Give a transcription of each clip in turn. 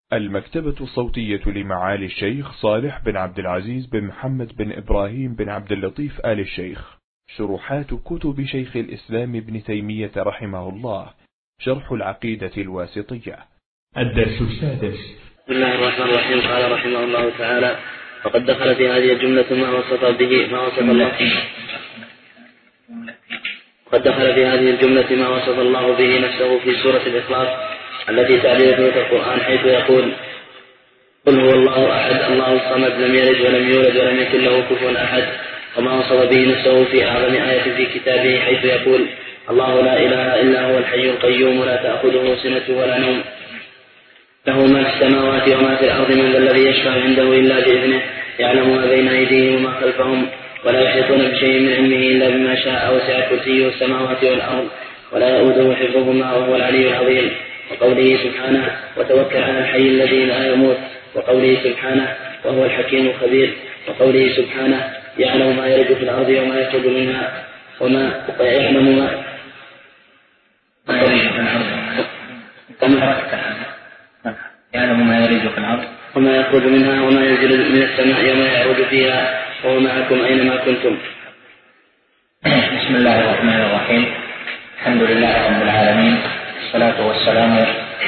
المكتبة الصوتية لمعالي الشيخ صالح بن عبد العزيز بن محمد بن إبراهيم بن عبد اللطيف آل الشيخ. شروحات كتب شيخ الإسلام ابن تيمية رحمه الله. شرح العقيدة الواسطية. الدرس السادس. بسم الله الرحمن الرحيم. قال رحمه الله تعالى: وقد دخل في هذه الجملة ما وصف الله به نفسه في سورة الإخلاص التي تعليل في القرآن، حيث يقول: قل هو الله أحد الله الصمد لم يلد ولم يولد ولم يكن له كفوا أحد. وما وصف به نفسه في أعظم آية في كتابه، حيث يقول: الله لا إله إلا هو الحي القيوم لا تأخذه سنة ولا نوم له ما في السماوات وما في الأرض من ذا الذي يشفع عنده إلا بإذنه يعلم ما بين أيديهم وما خلفهم ولا يحيطون بشيء من علمه إلا بما شاء وسع كرسيه السماوات والأرض ولا يؤوده حفظهما وهو العلي العظيم. وقوله سبحانه: وتوكل على الحي الذي لا يموت. وقوله سبحانه: وهو الحكيم الخبير. وقوله سبحانه: يعلم ما يلج في الأرض وما يخرج منها ويعلم ما يلج في الأرض وما يخرج منها وما ينزل من السماء وما يعرج فيها وهو معكم أينما كنتم. بسم الله الرحمن الرحيم. الحمد لله رب العالمين، الصلاة والسلام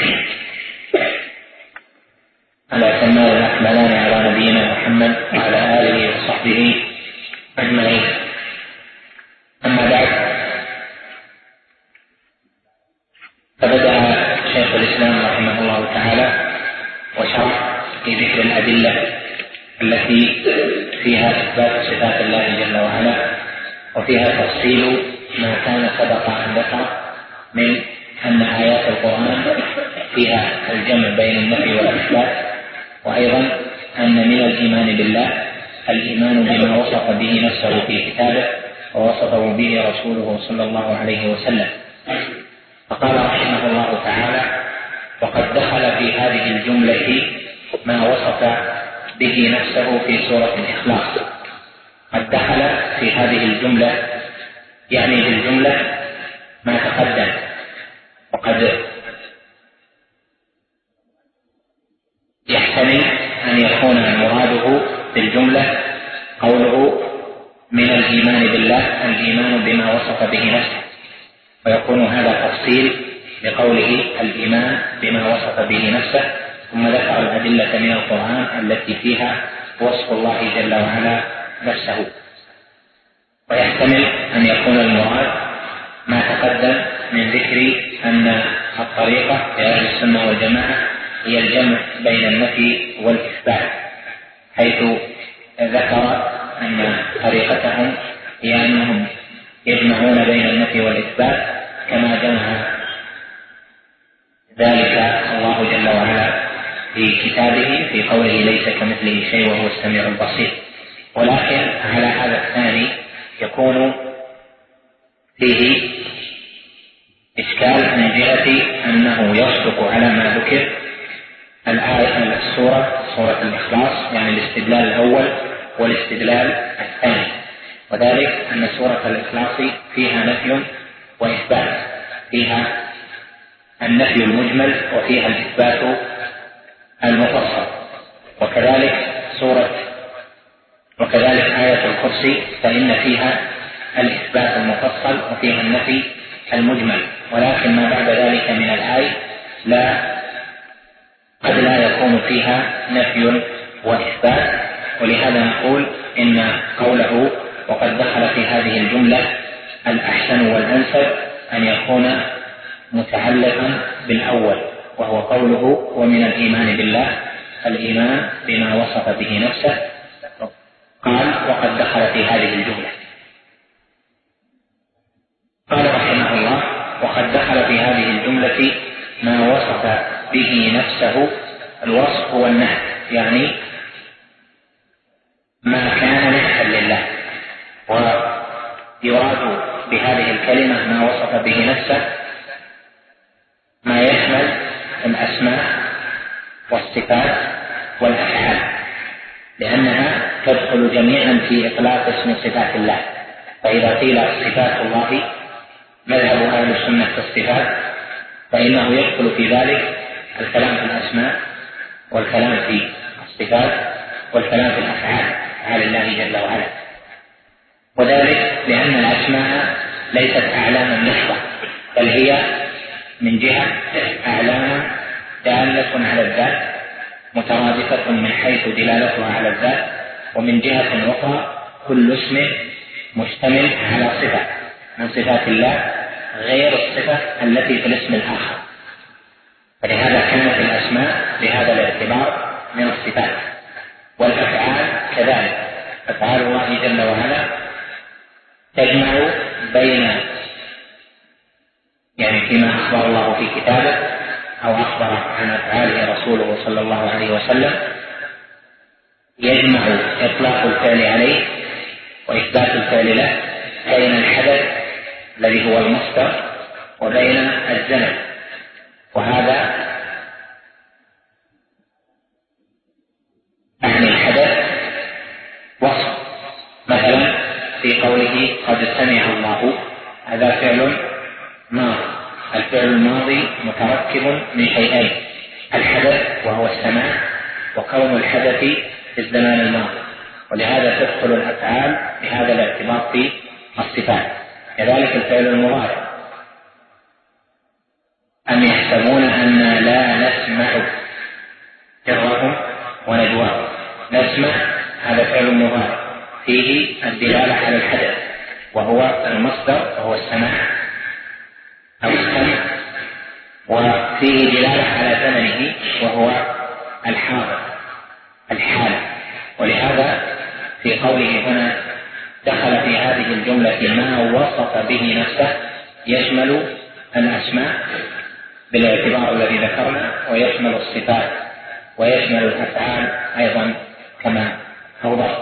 على كمال الأكملان على نبينا محمد وعلى آله وصحبه أجمعين. أما بعد، فبدأ شيخ الإسلام رحمه الله تعالى وشرح في ذكر الأدلة التي فيها إثبات صفات الله جل وعلا، وفيها تفصيل ما كان سبق أن ذكر من أن آيات القرآن فيها الجمع بين النفي والإثبات، وأيضا أن من الإيمان بالله الإيمان بما وصف به نفسه في كتابه ووصفه به رسوله صلى الله عليه وسلم. فقال رحمه الله تعالى: وقد دخل في هذه الجملة ما وصف به نفسه في سورة الإخلاص. قد دخل في هذه الجملة يعني بالجملة ما تقدم، وقد يحتمل أن يكون مراده بالجملة قوله من الإيمان بالله الإيمان بما وصف به نفسه، ويكون هذا تفصيل لقوله الإيمان بما وصف به نفسه، ثم ذكر الأدلة من القرآن التي فيها وصف الله جل وعلا نفسه. ويحتمل أن يكون المراد ما تقدم من ذكر أن الطريقة في أهل السنة والجماعة هي الجمع بين النفي والإثبات، حيث ذكر أن طريقتهم هي أنهم يجمعون بين النفي والإثبات كما جمع ذلك الله جل وعلا في كتابه في قوله ليس كمثله شيء وهو السميع البصير. ولكن على هذا الثاني يكون فيه إشكال من جهة أنه يصدق على ما ذكر الآية سورة الإخلاص، يعني الاستدلال الأول والاستدلال الثاني، وذلك أن سورة الإخلاص فيها نفي وإثبات، فيها النفي المجمل وفيها الإثبات المفصل. وكذلك آية الكرسي فإن فيها الإثبات المفصل وفيها النفي المجمل، ولكن ما بعد ذلك من الآية قد لا يكون فيها نفي وإثبات. ولهذا نقول إن قوله وقد دخل في هذه الجملة الأحسن والأنسب أن يكون متعلقا بالأول، وهو قوله ومن الإيمان بالله الإيمان بما وصف به نفسه. قال وقد دخل في هذه الجملة. قال رحمه الله: وقد دخل في هذه الجملة ما وصف به نفسه. الوصف هو النهي، يعني ما كان نفسا لله، ويراد بهذه الكلمة ما وصف به نفسه ما يشمل الأسماء والصفات والأفعال، لأنها تدخل جميعا في إطلاق اسم صفات الله. فإذا قيل صفات الله مذهب أهل السنة في الصفات، فإنه يدخل في ذلك الكلام في الأسماء والكلام في الصفات والكلام في الأفعال أفعال الله جل وعلا. وذلك لأن الأسماء ليست أعلاما محضة، بل هي من جهة أعلام دالة على الذات مترادفة من حيث دلالتها على الذات، ومن جهة أخرى كل اسم مشتمل على صفة من صفات الله غير الصفة التي في الاسم الآخر، فلهذا كانت الأسماء بهذا الاعتبار من الصفات. والأفعال كذلك، أفعال الله جل وعلا تجمع بين فيما أخبر الله في كتابه أو أخبر عن أفعاله رسوله صلى الله عليه وسلم، يجمع إطلاق الفعل عليه وإثبات الفعل له بين الحدث الذي هو المصدر وبين الزمن. وهذا عن الحدث وصف، مثلا في قوله قد سمع الله، هذا فعل ماضي. الفعل الماضي متركب من شيئين: الحدث وهو السماع، وكون الحدث في الزمان الماضي، ولهذا تدخل الأفعال بهذا الاعتبار في الصفات. كذلك الفعل المضارع: أم يحسبون أن لا نسمع سرهم ونجواهم. نسمع هذا فعل مضارع فيه الدلالة على الحدث وهو المصدر وهو السماع أو السمع، وفيه دلالة على زمنه وهو الحاضر الحال. ولهذا في قوله هنا دخل في هذه الجملة ما وصف به نفسه، يشمل الأسماء بالاعتبار الذي ذكرنا، ويشمل الصفات، ويشمل الأفعال أيضا كما أوضح.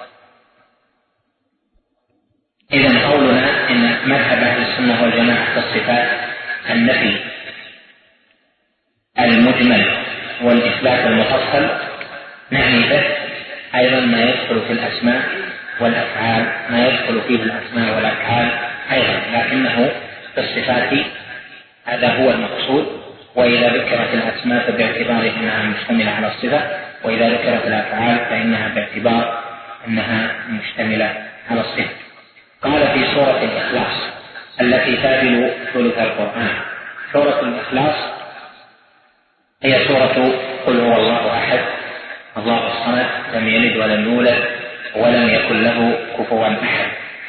إذن قولنا إن مذهب أهل السنة والجماعة في الصفات النفي المجمل والإثبات المفصل، نعني به أيضا ما يدخل في الأسماء والأفعال، ما يدخل فيه الأسماء والأفعال أيضا، لكنه في الصفات هذا هو المقصود. وإذا ذكرت الأسماء فباعتبار أنها مشتملة على الصفة، وإذا ذكرت الأفعال فإنها باعتبار أنها مشتملة على الصفة. قال في سورة الإخلاص التي تابل ثلث القرآن. سورة الإخلاص هي سورة قل هو الله أحد الله الصمد لم يلد ولم يولد ولم يكن له كفوا أحد.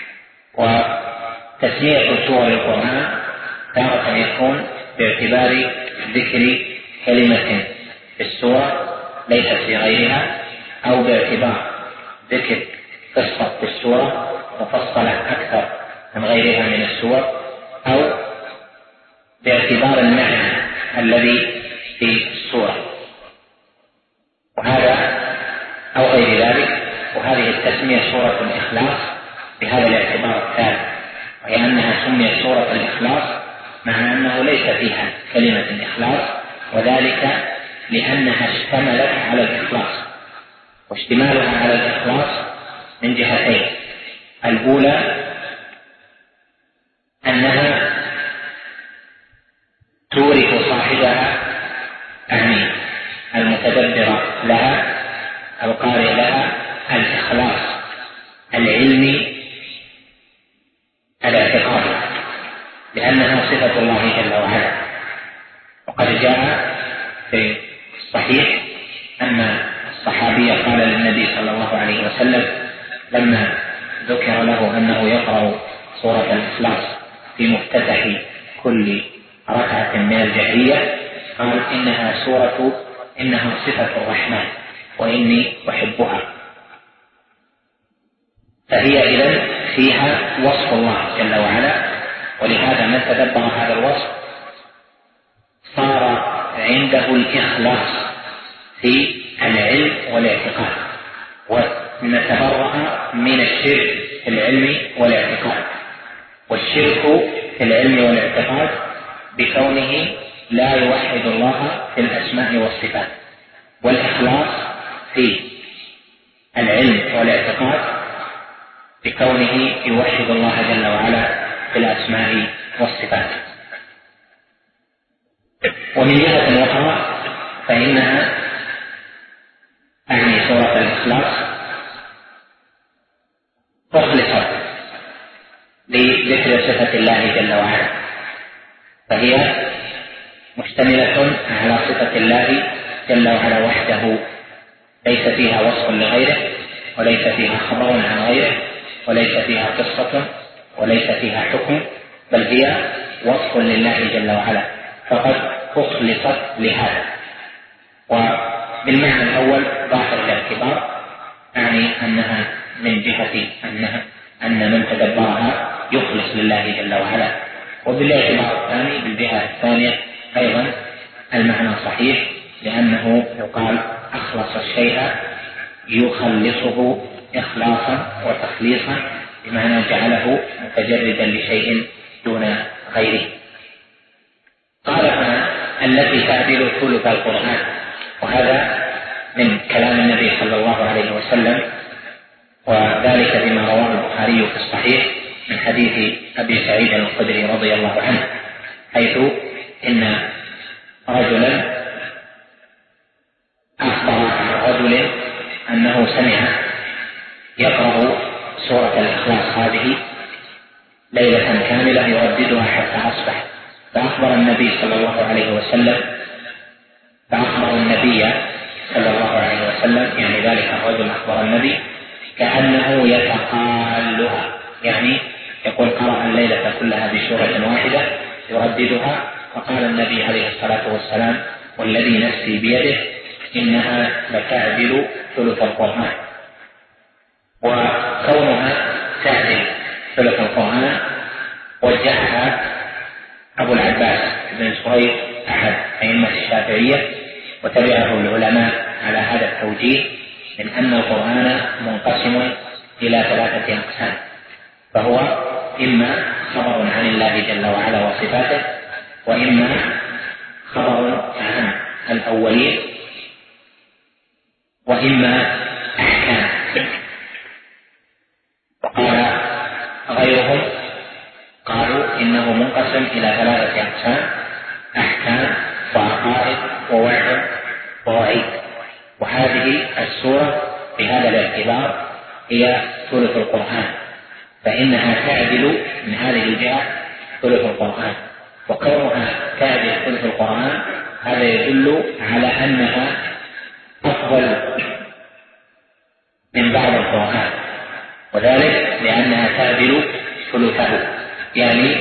وتسمية سور القرآن تارة يكون باعتبار ذكر كلمة في السورة ليست في غيرها، أو باعتبار ذكر قصة في السورة مفصلة أكثر من غيرها من السور، أو باعتبار المعنى الذي في السورة، وهذا أو غير ذلك. وهذه التسمية سورة الإخلاص بهذا الاعتبار الثالث، وهي أنها سميت سورة الإخلاص مع أنه ليس فيها كلمة الإخلاص، وذلك لأنها اشتملت على الإخلاص، واشتمالها على الإخلاص من جهتين: الأولى أنها تورث صاحبها أعني المتدبر لها القارئ لها الإخلاص العلمي الاعتقادي، لأنها صفة الله جل وعلا. وقد جاء في الصحيح أن الصحابي قال للنبي صلى الله عليه وسلم لما ذكر له أنه يقرأ سورة الإخلاص في مفتتح كل ركعة من الجهرية، قال إنها صفة الرحمن وإني أحبها. فهي إذن فيها وصف الله جل وعلا، ولهذا من تدبر هذا الوصف صار عنده الإخلاص في العلم والاعتقاد، ونتبرأ من الشرك في العلم والاعتقاد. والشرك في العلم والاعتقاد بكونه لا يوحد الله في الأسماء والصفات، والإخلاص في العلم والاعتقاد بكونه يوحد الله جل وعلا في الأسماء والصفات. ومن جهة أخرى فإنها جل وعلا وحده ليس فيها وصف لغيره، وليس فيها خبر عن غيره، وليس فيها قصة، وليس فيها حكم، بل هي وصف لله جل وعلا فقد أخلصت لهذا. وبالمعنى الأول ظاهر الاعتبار، يعني أنها من جهة أن من تدبرها يخلص لله جل وعلا. وبالاعتبار الثاني بالجهة الثانية أيضا المعنى صحيح، لأنه يقال أخلص الشيء يخلصه إخلاصا وتخليصا، بمعنى جعله متجردا لشيء دون غيره. قال التي تعدل ثلث القرآن، وهذا من كلام النبي صلى الله عليه وسلم، وذلك بما رواه البخاري في الصحيح من حديث أبي سعيد الخدري رضي الله عنه، حيث إن رجلا أخبر عن رجل أنه سمع يقرأ سورة الإخلاص هذه ليلة كاملة يرددها حتى أصبح، فأخبر النبي صلى الله عليه وسلم يعني ذلك الرجل أخبر النبي كأنه يتقالها، يعني يقول قرأ الليلة كلها بسورة واحدة يرددها، فقال النبي عليه الصلاة والسلام والذي نفسي بيده إنها لتعدل ثلث القرآن. وكونها تعدل ثلث القرآن وجهها أبو العباس بن سهيل أحد أئمة الشافعية، وتبعه العلماء على هذا التوجيه من أن القرآن منقسم إلى 3 أقسام، فهو إما خبر عن الله جل وعلا وصفاته، وإما خبر عن الأولين، وإما أحكام. وقال غيرهم قالوا إنه منقسم إلى 3 أقسام: أحكام وعقائد ووعظ ووعيد. وهذه السورة بهذا الاعتبار هي ثلث القرآن، فإنها تعدل من هذه الجهة ثلث القرآن. وكونها تعدل ثلث القرآن هذا يدل على أنها أفضل من بعض القرآن، وذلك لأنها تعدل ثلثه، يعني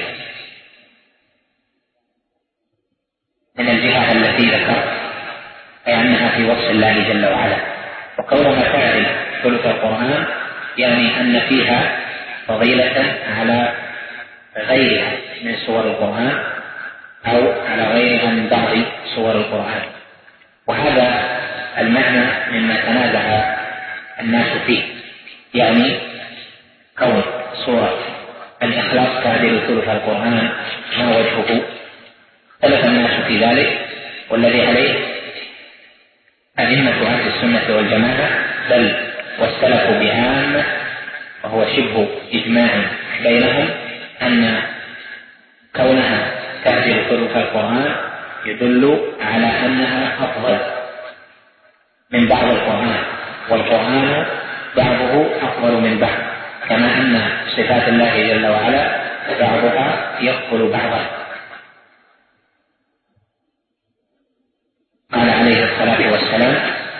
من الجهة التي ذكرت، أي أنها في وصف الله جل وعلا. وكونها تعدل ثلث القرآن يعني أن فيها فضيلة على غيرها من سور القرآن أو على غيرها من بعض سور القرآن. وهذا المعنى مما تنازع الناس فيه، يعني كون سورة الإخلاص تعدل ثلث القرآن ما وجهه؟ اختلف الناس في ذلك، والذي عليه أئمة أهل السنة والجماعة بل والسلف بعامة، وهو شبه إجماع بينهم، أن كونها تعدل ثلث القرآن يدل على أنها أفضل من بعض القرآن، والقرآن بعضه أفضل من بعض، كما أن صفات الله جل وعلا بعضها يقبل بعضا. قال عليه الصلاة والسلام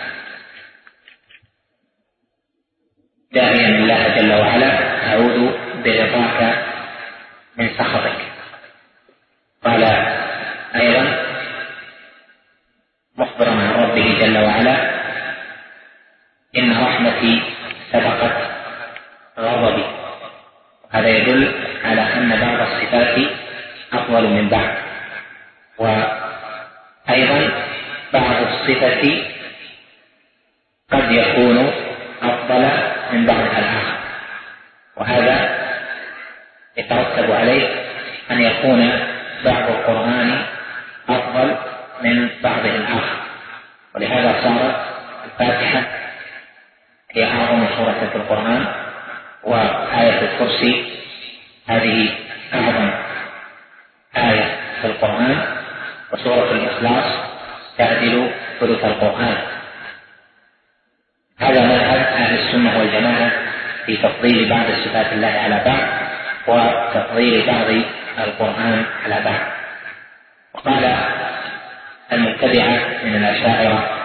داعيا الله جل وعلا: أعوذ برضاك من سخطك. قال أيضا مخبرا عن ربه جل وعلا: إن رحمتي سبقت غضبي. هذا يدل على أن بعض الصفات أفضل من بعض، وأيضا بعض الصفة قد يكون أفضل من بعضها الآخر، وهذا يترتب عليه أن يكون بعض القرآن أفضل من بعضه الآخر. ولهذا صارت الفاتحة هي أعظم سورة في القرآن، وآية الكرسي هذه أعظم آية في القرآن، وسورة الإخلاص تعدل ثلث القرآن. هذا مذهب أهل السنة والجماعة في تفضيل بعض صفات الله على بعض، وتفضيل بعض القرآن على بعض. وقال المبتدعة من الأشاعرة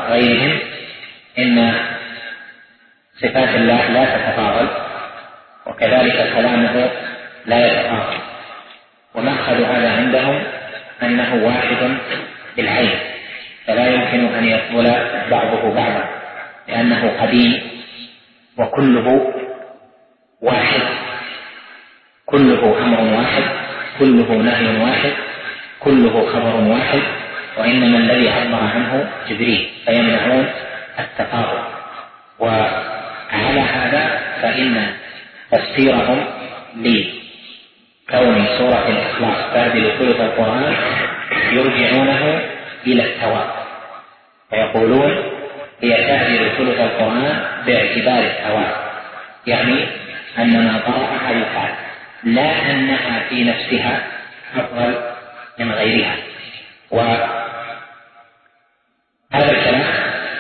وغيرهم إن صفات الله لا تتفاضل، وكذلك كلامه لا يتفاضل، ومأخذ هذا عندهم أنه واحد بالعين، فلا يمكن أن يفضل بعضه بعضا، لأنه قديم وكله واحد، كله أمر واحد، كله نهي واحد، كله خبر واحد، وإنما الذي عبر عنه جبريل، فيمنعون التفاضل. وعلى هذا فإن تفسيرهم لكون سورة الإخلاص تعدل ثلث القرآن يرجعونه إلى الثواب، فيقولون هي تعدل ثلث القرآن باعتبار الثواب، يعني أن ما قرأها يفعل، لا أنها في نفسها أفضل من غيرها. وهذا الكلام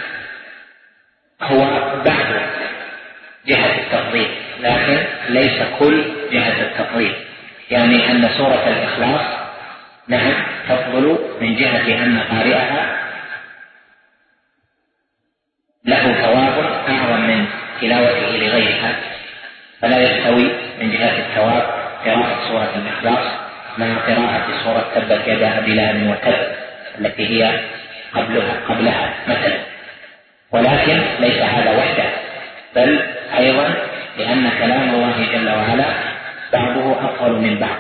هو بعد جهة التفضيل، لكن ليس كل جهة التفضيل، يعني أن سورة الإخلاص نعم تفضل من جهة أن قارئها له ثواب أعظم من تلاوته لغيرها، فلا يستوي من جهة الثواب قراءة سورة الإخلاص مع قراءة سورة تبت يدا أبي لهب وتب التي هي قبلها مثلا. ولكن ليس هذا وحده، بل أيضا لأن كلام الله جل وعلا بعضه أفضل من بعض،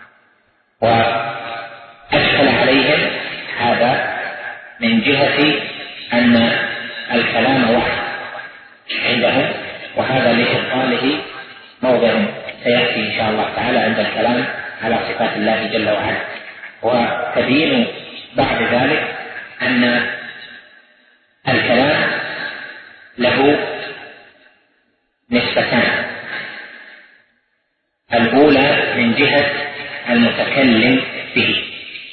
وأشكل عليهم هذا من جهة أن الكلام واحد عندهم، وهذا لإبطاله موضع سيأتي إن شاء الله تعالى عند الكلام على صفات الله جل وعلا. وتبين بعد ذلك أن الكلام له نسبتان، الأولى من جهة المتكلم به،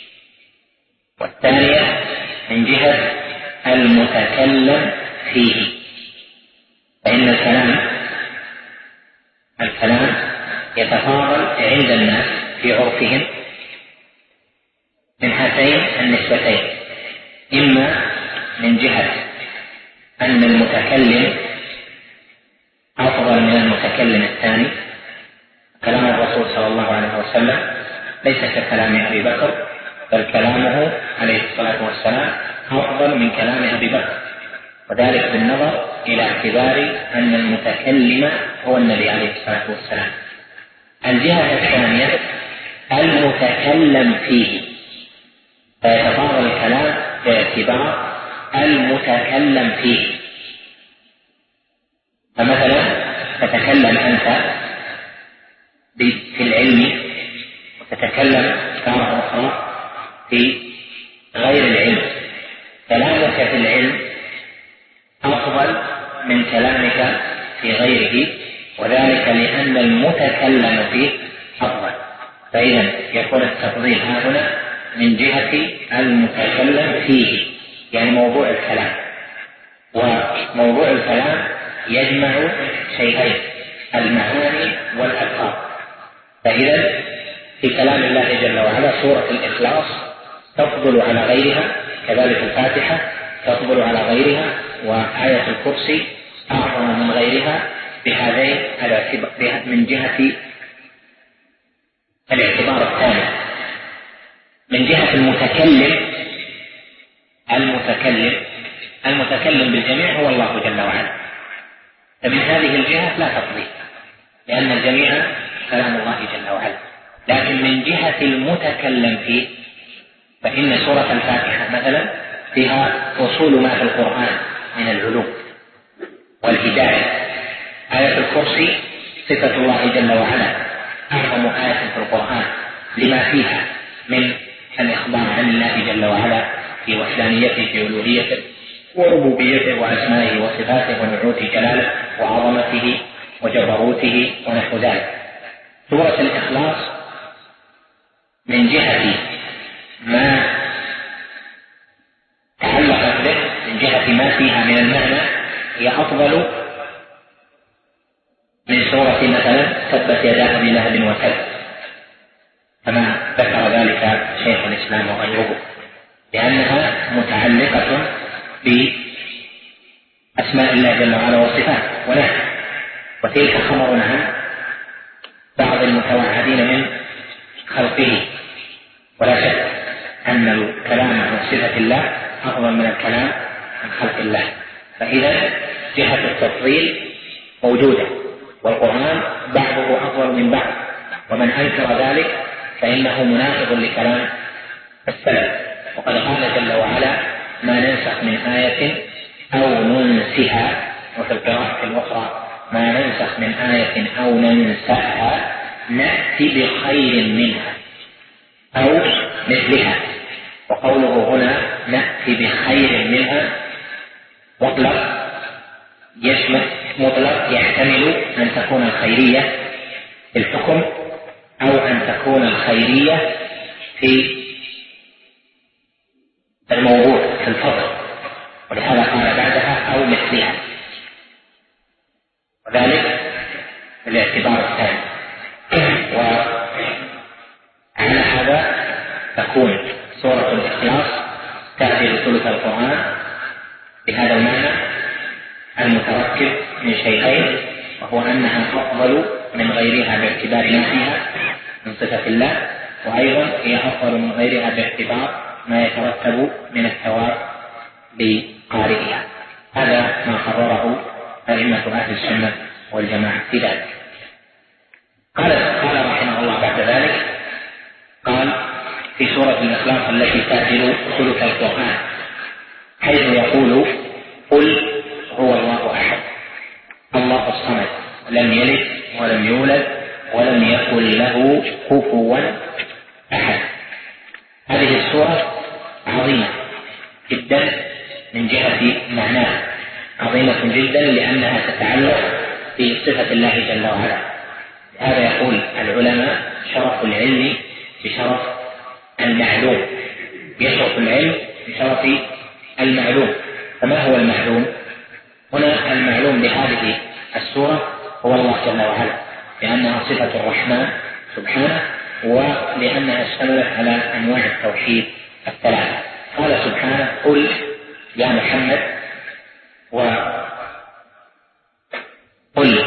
والثانية من جهة المتكلم فيه. فإن الكلام يتفاضل عند الناس في عرفهم من هاتين النسبتين، إما من جهة أن المتكلم أفضل من المتكلم الثاني، كلام الرسول صلى الله عليه وسلم ليس ككلام أبي بكر، بل كلامه عليه الصلاة والسلام أفضل من كلام أبي بكر، وذلك بالنظر إلى اعتبار أن المتكلم هو النبي عليه الصلاة والسلام. الجهة الثانية المتكلم فيه، فيتفاضل الكلام باعتبار المتكلم فيه. فمثلا تتكلم أنت في العلم، وتتكلم تارة أخرى في غير العلم، كلامك في العلم أفضل من كلامك في غيره، وذلك لأن المتكلم فيه أفضل. فإذا يكون التفضيل هنا من جهة المتكلم فيه، يعني موضوع الكلام، وموضوع الكلام يجمع شيئين، المعاني والألفاظ. فإذا في كلام الله جل وعلا سورة الإخلاص تفضل على غيرها، كذلك الفاتحة تفضل على غيرها، وآية الكرسي أعظم من غيرها بهذين من جهة الاعتبار الثاني. من جهة المتكلم بالجميع هو الله جل وعلا، فمن هذه الجهة لا تفضيل، لأن الجميع كلام الله جل وعلا. لكن من جهة المتكلم فيه، فإن سورة الفاتحة مثلا فيها وصول ما في القرآن من العلوم والهداية. آية الكرسي صفة الله جل وعلا أعظم آية في القرآن لما فيها من الإخبار عن الله جل وعلا في وحدانيته في ألوهيته وربوبيته وأسمائه وصفاته ونعوت جلاله وعظمته وجبروته ونحو ذلك. سورة الإخلاص من جهة ما تعلقت به، من جهة ما فيها من المعنى، هي أفضل من سورة مثلا تبت يدا أبي لهب وتب، كما ذكر ذلك شيخ الإسلام وغيره، لأنها متعلقة أسماء الله جل وعلا وصفاته ونحن، وتلك خبر عن بعض المتوعدين من خلقه. ولا شك أن الكلام عن صفة الله أفضل من الكلام عن خلق الله، فإذا جهة التفضيل موجودة، والقرآن بعضه أفضل من بعض، ومن أنكر ذلك فإنه مناقض لكلام السلف. وقد قال جل وعلا: ما ننسخ من آية أو ننسها، وفي القراءة الأخرى: ما ننسخ من آية أو ننسها نأتي بخير منها أو مثلها. وقوله هنا نأتي بخير منها مطلق يحتمل أن تكون الخيرية في الحكم أو أن تكون الخيرية في الموضوع في الفضل، ولهذا قال بعدها أو مثلها، وذلك الاعتبار الثاني. وعلى هذا تكون سورة الإخلاص تأتي بثلث القرآن بهذا المعنى المتركب من شيئين، وهو أنها أفضل من غيرها باعتبار ما فيها من صفة الله، وأيضا هي أفضل من غيرها باعتبار ما يترتب من الثواب لقارئها. هذا ما قرره أئمة أهل السنة والجماعة في ذلك. قال رحمه الله بعد ذلك، قال في سورة الإخلاص التي تأتي ثلث القرآن حيث يقول: قل هو الله أحد الله الصمد لم يلد ولم يولد ولم يكن له كفوا أحد. هذه السورة عظيمة جدا من جهة معناها، عظيمة جدا لأنها تتعلق بصفة الله جل وعلا. هذا يقول العلماء: شرف العلم بشرف المعلوم، يشرف العلم بشرف المعلوم. فما هو المعلوم؟ هنا المعلوم بهذه السورة هو الله جل وعلا، لأنها صفة الرحمن سبحانه، ولأنها اشتملت على أنواع التوحيد الثلاثة. قال سبحانه: قل يا محمد. وقل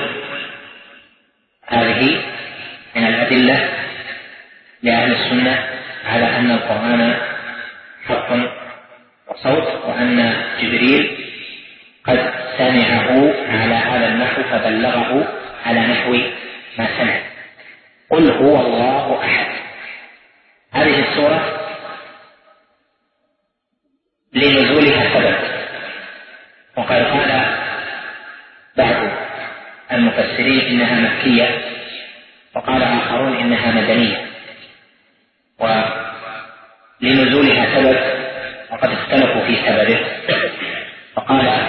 هذه من الأدلة لأهل السنة على أن القرآن حق وصوت، وأن جبريل قد سمعه على هذا النحو فبلغه على نحو ما سمع. قل هو الله أحد. هذه السورة لنزولها سبب، وقد قال بعض المفسرين إنها مكية، وقال آخرون إنها مدنية. ولنزولها سبب، وقد اختلفوا في سببه، فقال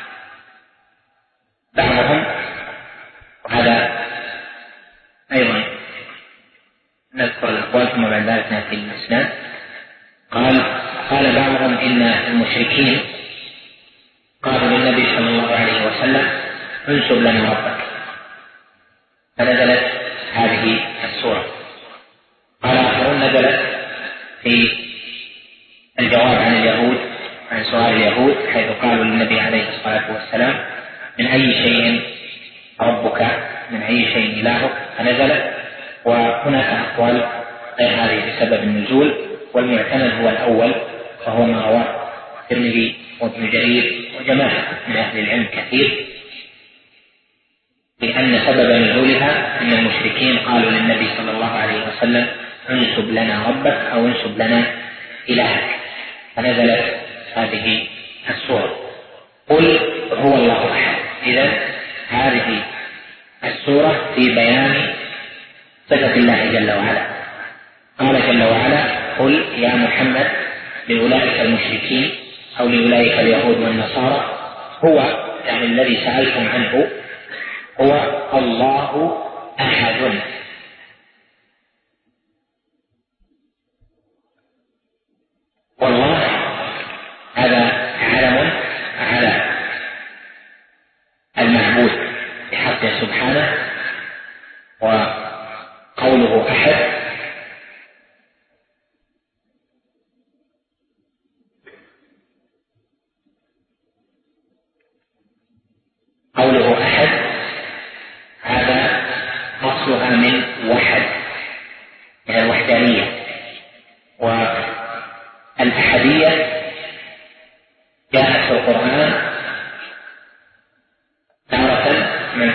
بعضهم، وهذا أيضا نذكر الأقوال ثم بعد ذلك نأتي للإسلام. قال بعضهم إن المشركين قالوا للنبي صلى الله عليه وسلم: انسب لنا ربك، فنزلت هذه السورة. قال آخرون نزلت في الجواب عن اليهود، عن سؤال اليهود، حيث قالوا للنبي عليه الصلاة والسلام: من أي شيء ربك، من أي شيء إلهك، فنزلت. وهناك أقوال غير هذه بسبب النزول، والمعتمد هو الأول، وهو ما رواه الترمذي وابن جرير وجماعة من أهل العلم كثير، لأن سبب نزولها أن المشركين قالوا للنبي صلى الله عليه وسلم: انسب لنا ربك أو انسب لنا إلهك، فنزلت هذه السورة. قل هو الله أحد. إذن هذه السورة في بيان صفة الله جل وعلا. قال جل وعلا: قل يا محمد لأولئك المشركين أو لأولئك اليهود والنصارى، هو يعني الذي سألتم عنه هو الله أحد. والله هذا علم على المعبود بحقه سبحانه، وقوله أحد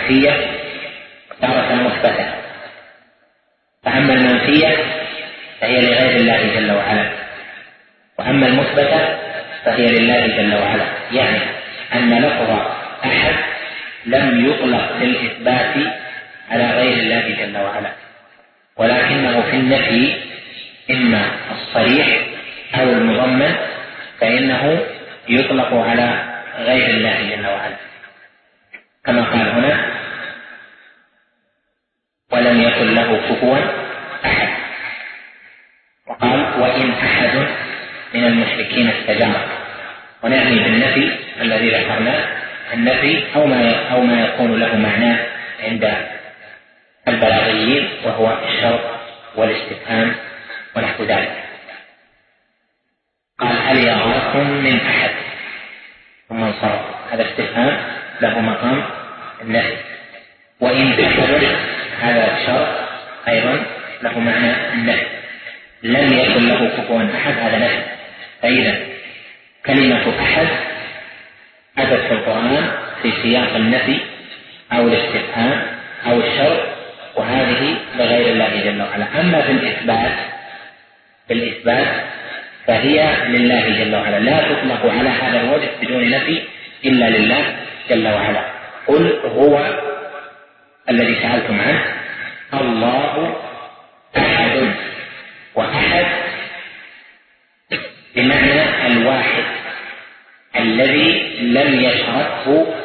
منفية وتارة مثبتة. فأما المنفية فهي لغير الله جل وعلا، وأما المثبتة فهي لله جل وعلا. يعني أن لفظ أحد لم يطلق للإثبات على غير الله جل وعلا، ولكنه في النفي إما الصريح أو المضمن فإنه يطلق على غير الله جل وعلا، كما قال هنا: ولم يكن له كفوا أحد. وقال: وإن أحد من المشركين استجارك. ونعني بالنفي الذي ذكرناه النفي أو ما يكون له معناه عند البلاغيين، وهو الشرط والاستفهام ونحو ذلك. قال: هل يراكم من أحد؟ ثم انصرف. هذا استفهام له مقام النفي. وإن أحد هذا الشرط أيضا له معنى النفي. لم يكن له كفوا أحد هذا نفي. فإذا كلمة أحد أتت في القرآن في سياق النفي أو الاستفهام أو الشرط، وهذه لغير الله جل وعلا. أما في الإثبات فهي لله جل وعلا، لا تطلق على هذا الوجه بدون نفي إلا لله جل وعلا. قل هو الذي سألتم عنه الله أحد. وأحد بمعنى الواحد الذي لم يشركه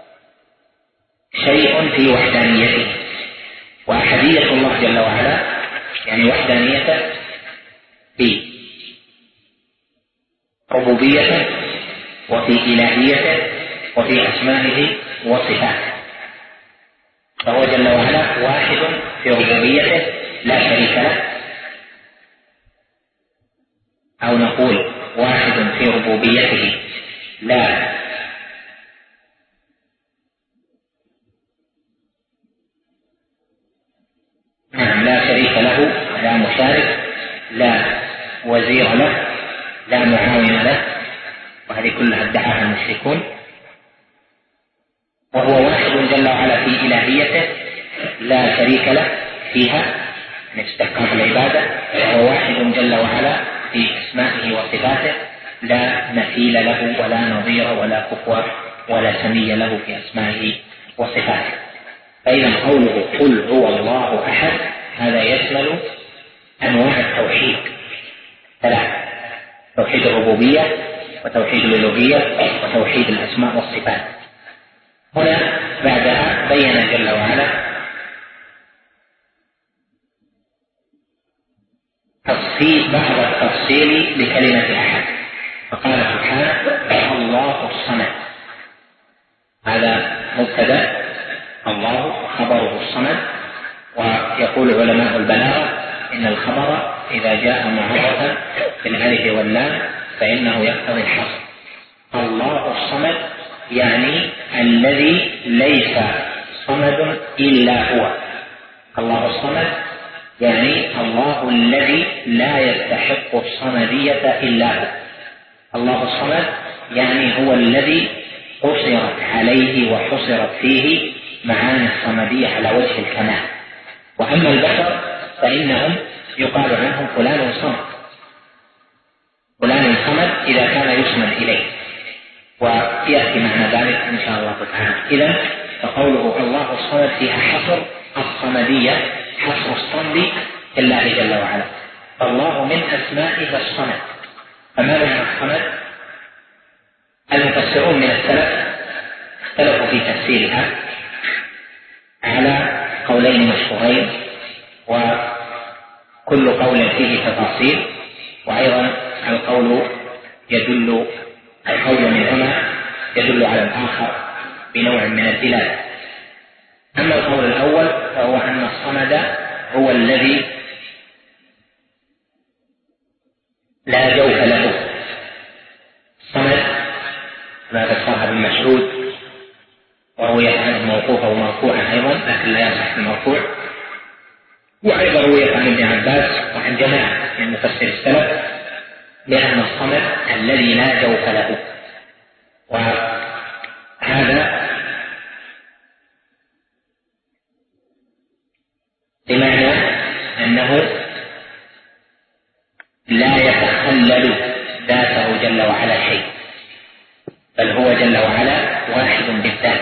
شيء في وحدانيته. وأحدية الله جل وعلا يعني وحدانيته في ربوبيته وفي إلهيته وفي أسمائه وصفاته. فهو جل وعلا واحد في ربوبيته لا شريك له، أو نقول واحد في ربوبيته لا شريك له، لا مشارك، لا وزير له، لا معاون له، وهذه كلها ادعاها المشركون. وهو واحد جل وعلا في إلهيته لا شريك له فيها استحقاق العبادة، وهو واحد جل وعلا في أسمائه وصفاته لا مثيل له ولا نظير ولا كفوا ولا سمي له في أسمائه وصفاته. فإذا قوله قل هو الله أحد هذا يشمل أنواع التوحيد ثلاثة: توحيد الربوبية وتوحيد الألوهية وتوحيد الأسماء والصفات. هنا بعدها بين جل وعلا بعض التفصيل لكلمة أحد، فقال سبحانه الله الصمد. هذا مبتدأ، الله خبره الصمد. ويقول علماء البلاغة إن الخبر إذا جاء معرفا بالألف واللام فإنه يقتضي الحصر. الله الصمد يعني الذي ليس صمد إلا هو. الله الصمد يعني الله الذي لا يستحق الصمدية إلا هو. الله الصمد يعني هو الذي قصرت عليه وحصرت فيه معاني الصمدية على وجه الكمال. وأما البشر فإنهم يقال عنهم فلان صمد، فلان صمد إذا كان يصمد إليه، ويأتي معنى ذلك إن شاء الله تعالى. إذن فقوله الله الصمد فيها حصر الصمدية، حصر الصمد لله جل وعلا. فالله من أسمائه الصمد. فما معنى الصمد؟ المفسرون من السلف اختلفوا في تفسيرها على قولين مشهورين، وكل قول فيه تفاصيل، وأيضا القول منهما يدل على الآخر بنوع من الدلالة. أما القول الأول فهو أن الصمد هو الذي لا جوف له. الصمد هذا صاحب المشهود، وروي عنه موقوفا ومرفوعا أيضا، لكن لا يصح المرفوع. وأيضا روي عن ابن عباس وعن جماعة من مفسر السلف بأن الصمد الذي لا جوف له. وهذا واحد بالذات.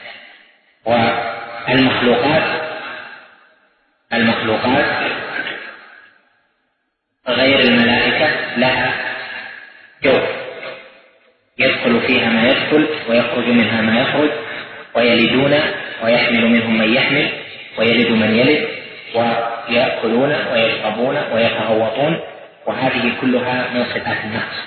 والمخلوقات غير الملائكة لها جوف يدخل فيها ما يدخل ويخرج منها ما يخرج، ويلدون ويحمل منهم من يحمل ويلد من يلد، ويأكلون ويشربون ويتغوطون، وهذه كلها من صفات النقص.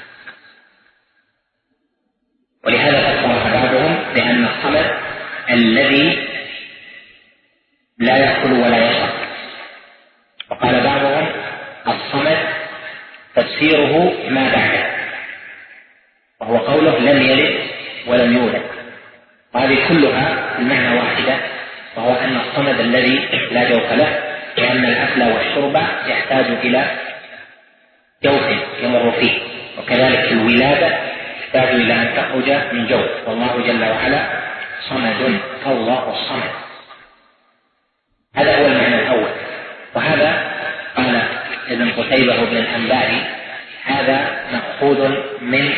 ولهذا فسرها بعضهم بأن الصمد الذي لا يأكل ولا يشرب، وقال بعضهم الصمد تفسيره ما بعده، وهو قوله لم يلد ولم يولد، وهذه كلها المعنى واحدة، وهو أن الصمد الذي لا جوف له، لأن الأكل والشرب يحتاج إلى جوف يمر فيه، وكذلك الولادة يحتاج إلى أن تخرج من جوف، والله جل وعلا صمد فالله الصمد. هذا هو المعنى الأول. وهذا قال ابن قتيبة بن الأنباري هذا مأخوذ من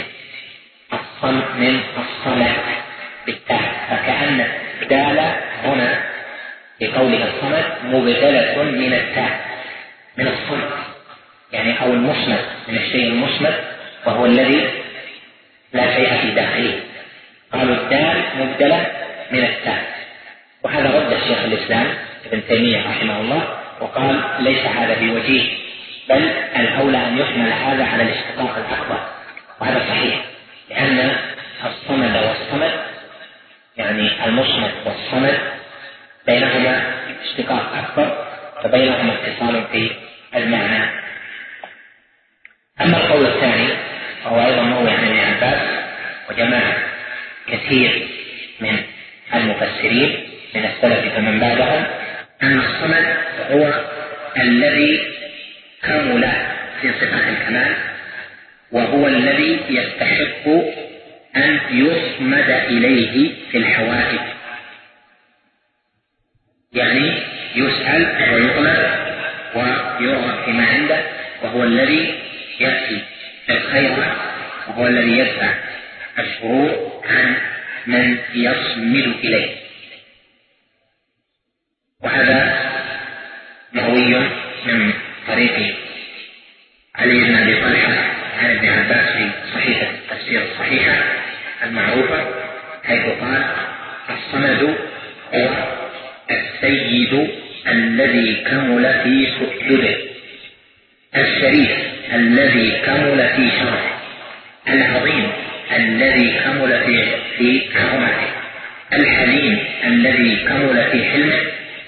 الصمد بالتاء، فكأن الدال هنا في قوله الصمد مبدلة من التاء من الصمد، يعني أو المصمد من الشيء المصمد، وهو الذي لا شيء في داخله. قالوا الدال مبدلة من التاء، وهذا رد الشيخ الإسلام ابن تيمية رحمه الله وقال ليس هذا بوجيه، بل الأولى أن يحمل هذا على الاشتقاق الأكبر، وهذا صحيح، لأن الصمد والصمد يعني المصمد والصمد بينهما اشتقاق أكبر، فبينهما اتصال في المعنى. أما القول الثاني فهو أيضا مروي عن ابن عباس وجماعة كثير من المفسرين من السلف فمن بعدهم أن الصمد هو الذي كمل في صفات الكمال، وهو الذي يستحق أن يصمد إليه في الحوائج، يعني يسأل ويطلب ويرغب فيما عنده، وهو الذي يأتي الخير، وهو الذي يدفع الشرور عن من يصمد إليه. وهذا مروي من طريق علي بن أبي طلحة عن ابن عباس في صحيفة التفسير الصحيحة المعروفة، حيث قال الصمد هو السيد الذي كمل في سؤدده، الشريف الذي كمل في شرفه، العظيم الذي كمل في عظمته، الحليم الذي كمل في حلمه،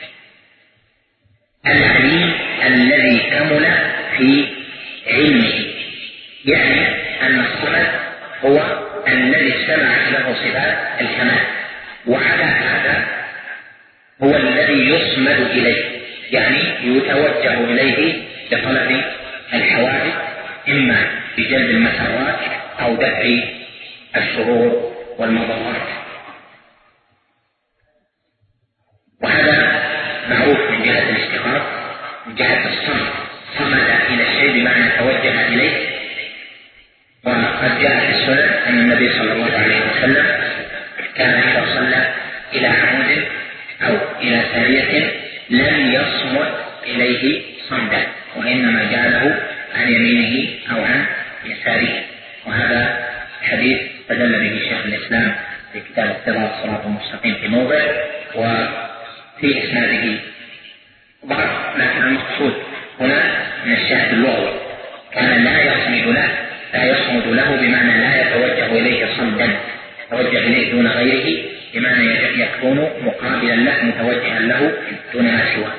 العليم الذي كمل في علمه. يعني أن الصمد هو الذي اجتمعت له صفات الكمال، وعلى هذا هو الذي يصمد إليه، يعني يتوجه إليه لطلب الحوائج، إما بجلب المسارات أو دفع الشرور والمضرات. وهذا معروف من جهة الاشتقاق، من جهة الصمد، صمد إلى الشيء بمعنى توجه إليه. وقد جاء في السنة أن النبي صلى الله عليه وسلم كان إذا صلى إلى عمود أو إلى سارية لم يصمد إليه صمدا، وإنما جعله عن يمينه أو عن يساره. وهذا حديث استدل به شيخ الإسلام في كتاب اقتضاء الصراط المستقيم في موضع، وفي إسناده ضعف، لكن المقصود هنا من الشاهد اللغوي كان لا يصمد له بمعنى لا يتوجه إليه صمدا، يتوجه إليه دون غيره، بمعنى يكون مقابلا له متوجها له دون ما سواه.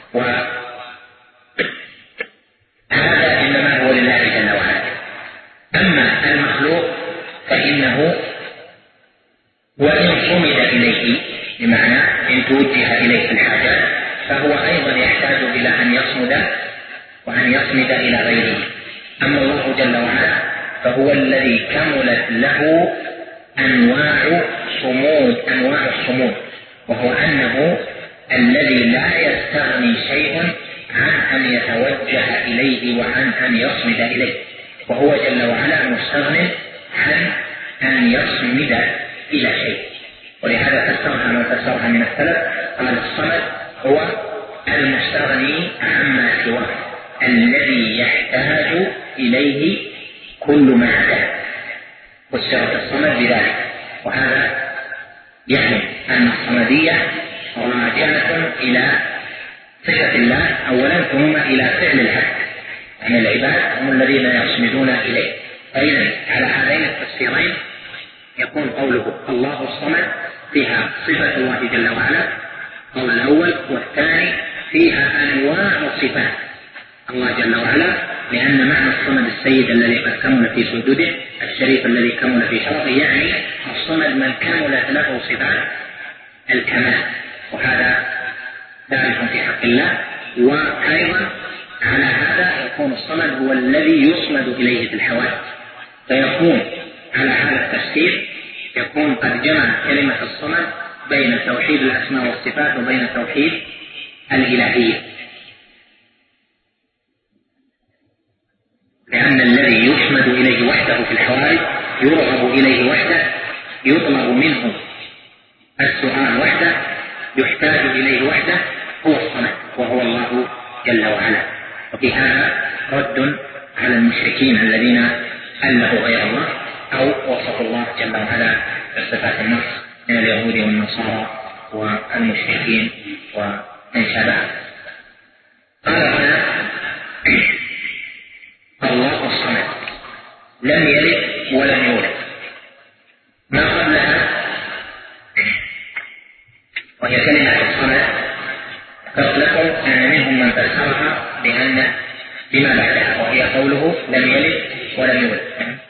وهذا إنما هو لله جل وعلا. أما المخلوق فإنه وإن صمد إليه بمعنى إن توجه إليه في الحاجات، فهو أيضا يحتاج إلى أن يصمد وأن يصمد إلى غيره. أما الله جل وعلا فهو الذي كملت له أنواع الصمود، وهو أنه الذي لا يستغني شيء عن أن يتوجه إليه وعن أن يصمد إليه، وهو جل وعلا مستغن عن أن يصمد إلى شيء. ولهذا فسرها من فسرها من السلف قال الصمد هو المستغني عما سواه الذي يحتاج إليه كل ما عداه، فسرت الصمد بذلك. وهذا يعني أن الصمدية راجعة إلى صفة الله أولا ثم إلى فعل العبد، أن العباد هم الذين يصمدون إليه. فإذا على هذين التفسيرين يكون قوله الله الصمد فيها صفة الله جل وعلا قول الأول، والثاني فيها أنواع صفات الله جل وعلا، لأن معنى الصمد السيد الذي قد كمل في سجوده، الشريف الذي كمل في شرفه، يعني الصمد من كملت له صفات الكمال، وهذا ثابت في حق الله. وأيضا على هذا يكون الصمد هو الذي يصمد إليه في الحوادث، فيكون على هذا التفسير يكون قد جمع كلمة الصمد بين توحيد الأسماء والصفات وبين توحيد الإلهية، لأن الذي يصمد إليه وحده في الحوادث يرغب إليه وحده، يطلب منه السؤال وحده، يحتاج إليه وحده، هو الصمد وهو الله جل وعلا. وفي هذا رد على المشركين الذين ألهوا غير الله أو وصفوا الله جل وعلا بصفات النقص من اليهود والنصارى والمشركين ومن شابه. قال هنا الله الصمد لم يلد ولم يولد. ما قبلها وهي كلمة الصمد قلت لكم أن منهم من فسرها بما بعدها، وهي قوله لم يلد ولم يولد.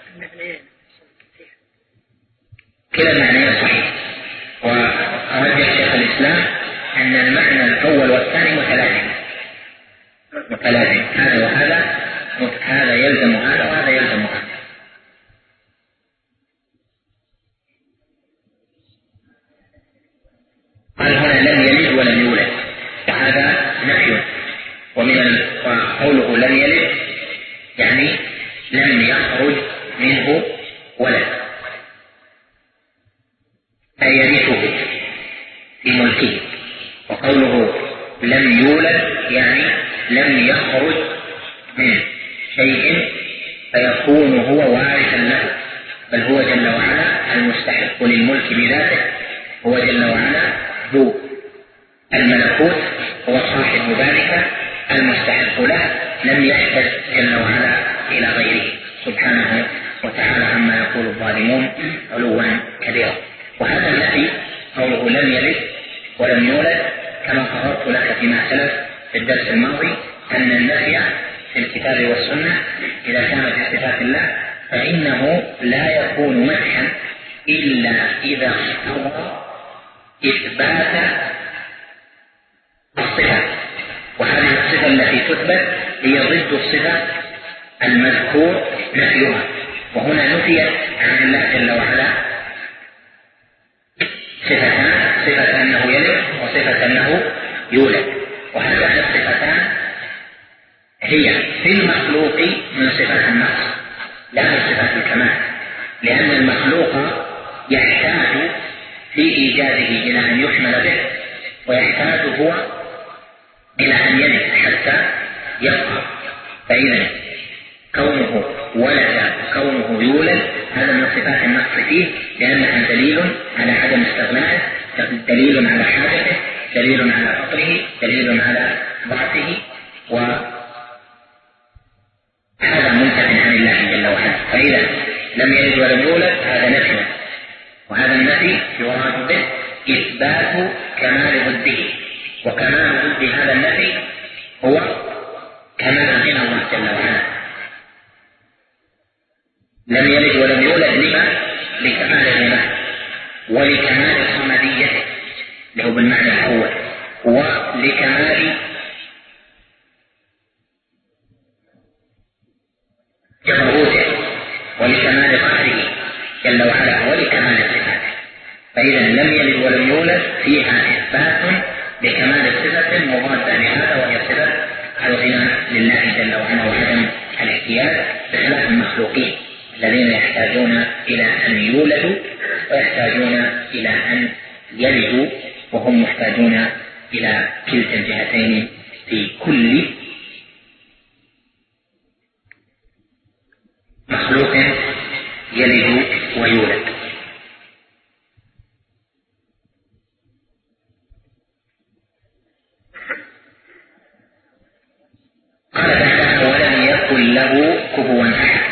كلا المعنيين صحيح، ورجح شيخ الإسلام أن المعنى الأول والثاني متلازم، هذا وهذا، هذا يلزم هذا وهذا يلزم هذا. قال هنا لم يلد ولم يولد، وهذا نفي، وقوله لم يلد يعني لم يخرج منه ولد، أي يرثه في ملكه. وقوله لم يولد يعني لم يخرج من شيء فيكون هو وارثا له، بل هو جل وعلا المستحق للملك بذاته، هو جل وعلا ذو الملكوت، هو صاحب ذلك المستحق له، لم يحتج جل وعلا إلى غيره سبحانه وتعالى عما يقول الظالمون علوا كبيرا. وهذا الذي قوله لم يلد ولم يولد كما قررت لك فيما سلف في الدرس الماضي أن النفي في الكتاب والسنة إذا كان في صفات الله فإنه لا يكون مدحا إلا إذا اقتضى إثبات الصفة، وهذه الصفة التي تثبت هي ضد الصفة المذكور نفيها. وهنا نفيت عن الله جل وعلا صفتان، صفة أنه يلد وصفة أنه يولد، وهذان الصفتان هي في المخلوق من صفات النقص لا من صفات الكمال، لأن المخلوق يحتاج في إيجاده إلى أن يحمل به، ويحتاج هو إلى أن يلد حتى يبقى. فإذا كونه ولد كونه يولد هذا من صفات النقص فيه، لأنها دليل على عدم استغنائه، دليل على حاجته، دليل على فقره، دليل على ضعفه، وهذا منتفع عن الله جل وعلا. فإذا لم يلد ولم يولد هذا نفي، وهذا النفي يراد به إثبات كمال ضده، وكمال ضد هذا النفي هو كمال غنى الله جل وعلا. لم يلد ولم يولد لما؟ لكمال غناه ولكمال صمديته له بالمعنى الأول، ولكمال جبروته ولكمال قهره جل وعلا ولكمال صفاته. فإذا لم يلد ولم يولد فيها إثبات لكمال صفة مضادة لهذا، وهي صفة الغنى لله جل وعلا وعدم الاحتياج، بخلاف المخلوقين الذين يحتاجون إلى أن يولدوا ويحتاجون يحتاجون إلى أن يلجوا، وهم محتاجون إلى كلتا الجهتين في كل مخلوق يلد ويولد. قال تعالى: ولم يكن له كفوا أحد.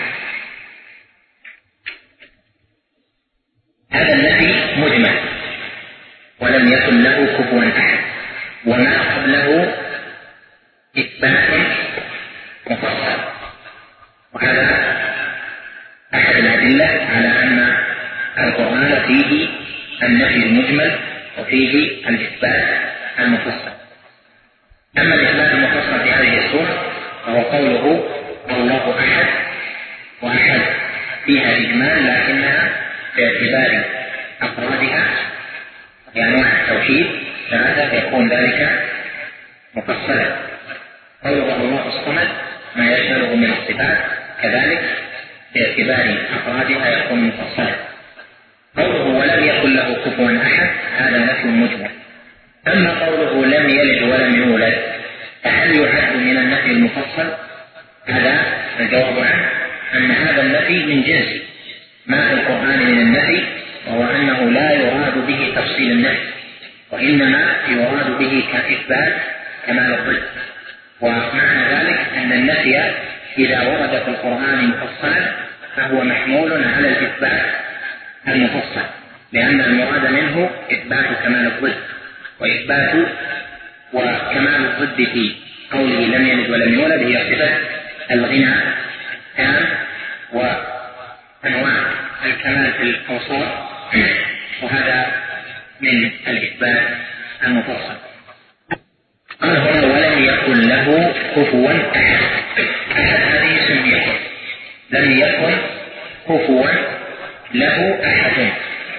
هذا النفي مجمل، ولم يكن له كفوا أحد، وما قبله إثبات مفصل، وهذا أحد الأدلة على أن القرآن فيه النفي المجمل وفيه الإثبات المفصل. أما الإثبات المفصل في هذه السورة فهو قوله الله أحد، وأحد فيها إجمال لكنها باعتبار أفرادها بأنواع التوحيد ثلاثة فيكون ذلك مفصلا. قوله الله الصمد ما يشمله من الصفات كذلك باعتبار أفرادها يكون مفصلا. قوله ولم يكن له كفوا أحد هذا نفي مجمل. أما قوله لم يلد ولم يولد فهل يعد من النفي المفصل؟ هذا الجواب عنه أن هذا النفي من جنس ما في القرآن من النفي، وهو أنه لا يراد به تفصيل النفي، وإنما يراد به كإثبات كمال الضد. ومعنى ذلك أن النفي إذا ورد في القرآن مفصلا فهو محمول على الإثبات المفصل، لأن المراد منه إثبات كمال الضد، وإثبات وكمال الضد في قوله لم يلد ولم يولد هي صفة الغنى التام وأنواع الكمال في الأوصاف، وهذا من الإثبات المفصل. قال هنا ولم يكن له كفوا أحد. أحد هذه اسم يكن، لم يكن كفوا له أحد،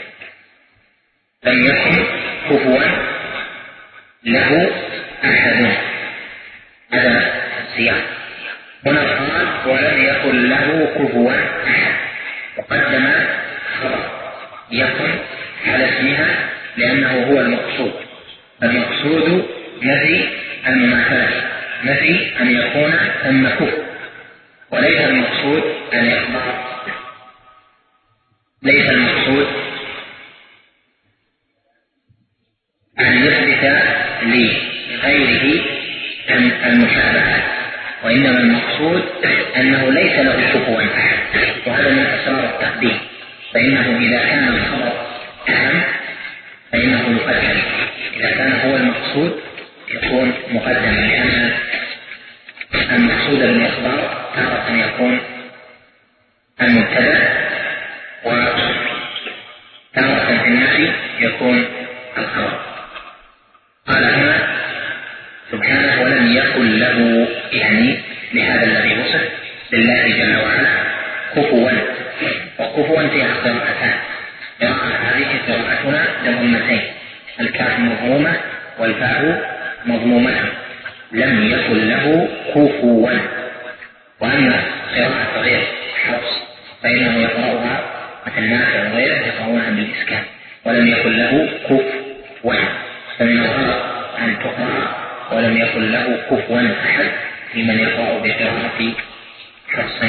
لم يكن كفوا له أحد، هذا السياق. هنا قال ولم يكن له كفوا أحد، وقدم خبر يكن على اسمها لأنه هو المقصود. المقصود نفي المماثلة، نفي أن يكون ثم كفر، وليس المقصود أن يخبر، ليس المقصود أن يثبت لغيره المشابهة، وإنما المقصود أنه ليس له كفوا أحد، وهذا من أسرار التقديم. فإنه إذا كان الخبر أهم فإنه يقدم، إذا كان هو المقصود يكون مقدما، لأن المقصود بالإخبار تارة يكون المبتدأ، وتارة في النفي يكون الخبر. قال هنا سبحانه ولم يكن له، يعني لهذا الذي وصف لله جل وعلا كفوا. وكفوا فيها قراءتان، قراءة هذه قراءتنا بضمتين، الكاف مضمومة والفاء مضمومة، لم يكن له كفوا. وأما قراءة غير حفص فإنه يقرأها مثل نافع وغيره يقرأونها بالإسكان، ولم يكن له كفوا، فمن الغلط أن تقرأ ولم يكن له كفوا أحد لمن يقرأ بقراءة حفص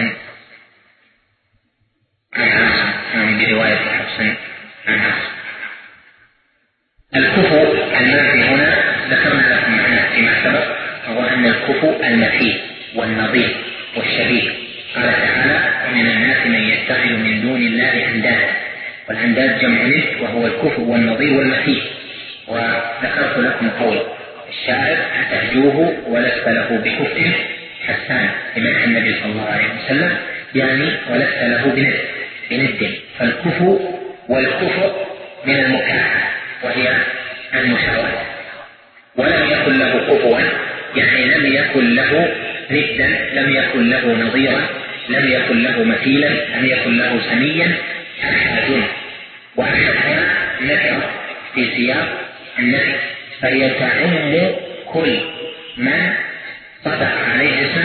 عن عاصم، برواية حفص عن عاصم. الكفو المنفي هنا ذكرنا لكم معناه فيما سبق، وهو أن الكفو المثيل والنظير والشبيه. قال تعالى ومن الناس من يتخذ من دون الله أندادا، والأنداد جمع ند وهو الكفو والنظير والمثيل. وذكرت لكم قول الشاعر أتهجوه ولست له بكفء حسان لمدح النبي صلى الله عليه وسلم، يعني ولست له بند. فالكفو والكفء من المكافأة وهي المساواة. ولم يكن له كفوا يعني لم يكن له ندا، لم يكن له نظيرا، لم يكن له مثيلا، لم يكن له سميا أحد. وأحد هنا نكرة في سياق النفي، فهي تعم كل من طبق عليه اسم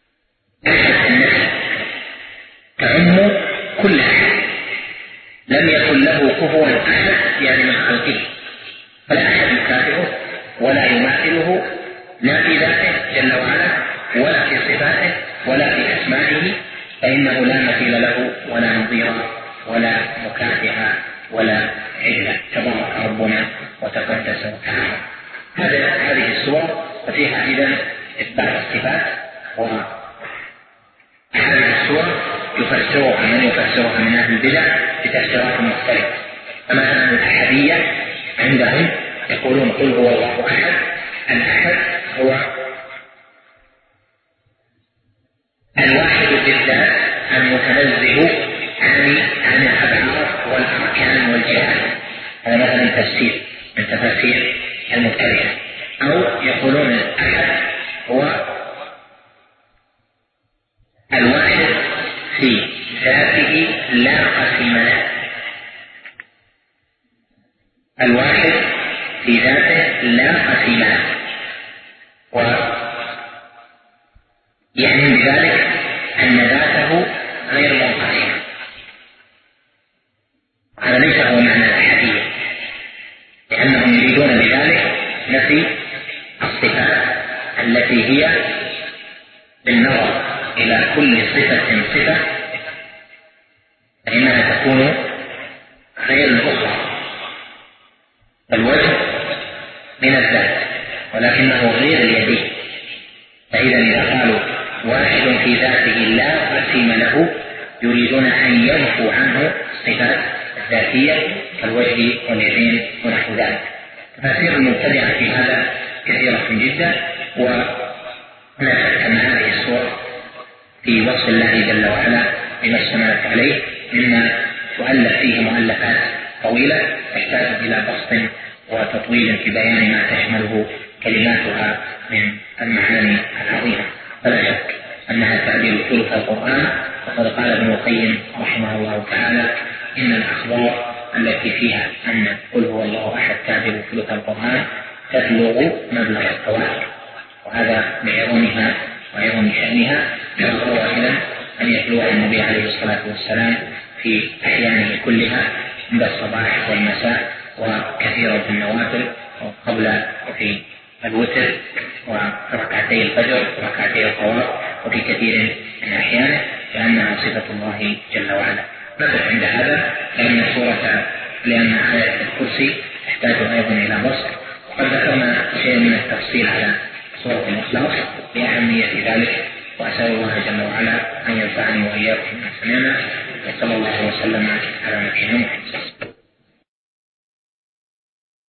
أحد النفي، تعم كل أحد. لم يكن له كفوا أحد يعني من خلقه، فلا أحد يكافئه ولا يماثله لا في ذاته جل وعلا ولا في صفاته ولا في أسمائه، فإنه لا مثيل له ولا نظير ولا مكافئ ولا عدل، تبارك ربنا وتقدس وتعالى. هذه السور وفيها إذن إثبات الصفات، وهذه السور يفسرها من يفسرها من أهل البدع بتفسيرات مختلفة. فمثلا الأحدية عندهم يقولون قل هو الله أحد. الأحد هو الواحد بالذات المتنزه عن الأبعاد والأركان والجهات. هذا مثلا تفسير من تفاسير المبتدعة. أو يقولون الأحد هو الواحد في ذاته لا قسم له، الواحد في ذاته لا قسم له، ويعني بذلك أن ذاته غير منقسمة. هذا ليس هو معنى الأحدية، لأنهم يريدون بذلك نفي الصفات التي هي بالنظر إلى كل صفة صفة فإنها تكون غير الأخرى. الوجه من الذات ولكنه غير اليدين، فإذا إذا قالوا واحد في ذاته لا قسم له يريدون أن ينفوا عنه الصفات الذاتية كالوجه واليدين ونحو ذلك. تفاسير المبتدعة في هذا كثيرة جدا، ولا شك أن هذه الصور في وصف الله جل وعلا بما اشتملت عليه مما تؤلف فيه مؤلفات طويلة تحتاج إلى بسط وتطويل في بيان ما تشمله كلماتها من المعاني العظيمة. فلا شك أنها تعديل ثلث القرآن، وقد قال ابن القيم رحمه الله تعالى إن الأخبار التي فيها أن قل هو الله أحد تعديل ثلث القرآن تبلغ مبلغ التواتر، وهذا بعظمها وعظم شأنها يظهر إذن أن يتلوها النبي عليه الصلاة والسلام في أحيانه كلها عند الصباح والمساء، وكثيرا في النوافل قبل وفي الوتر وركعتي الفجر وركعتي الطواف وفي كثير من أحيانه، لأنها صفة الله جل وعلا. نقف عند هذا لأن آية الكرسي تحتاج أيضا إلى بسط، وقد ذكرنا شيئا من التفصيل على سورة الإخلاص لأهمية ذلك، وأسأل الله جل وعلا أن ينفعني وإياكم بما سمعنا، وصلى الله وسلم على نبينا محمد.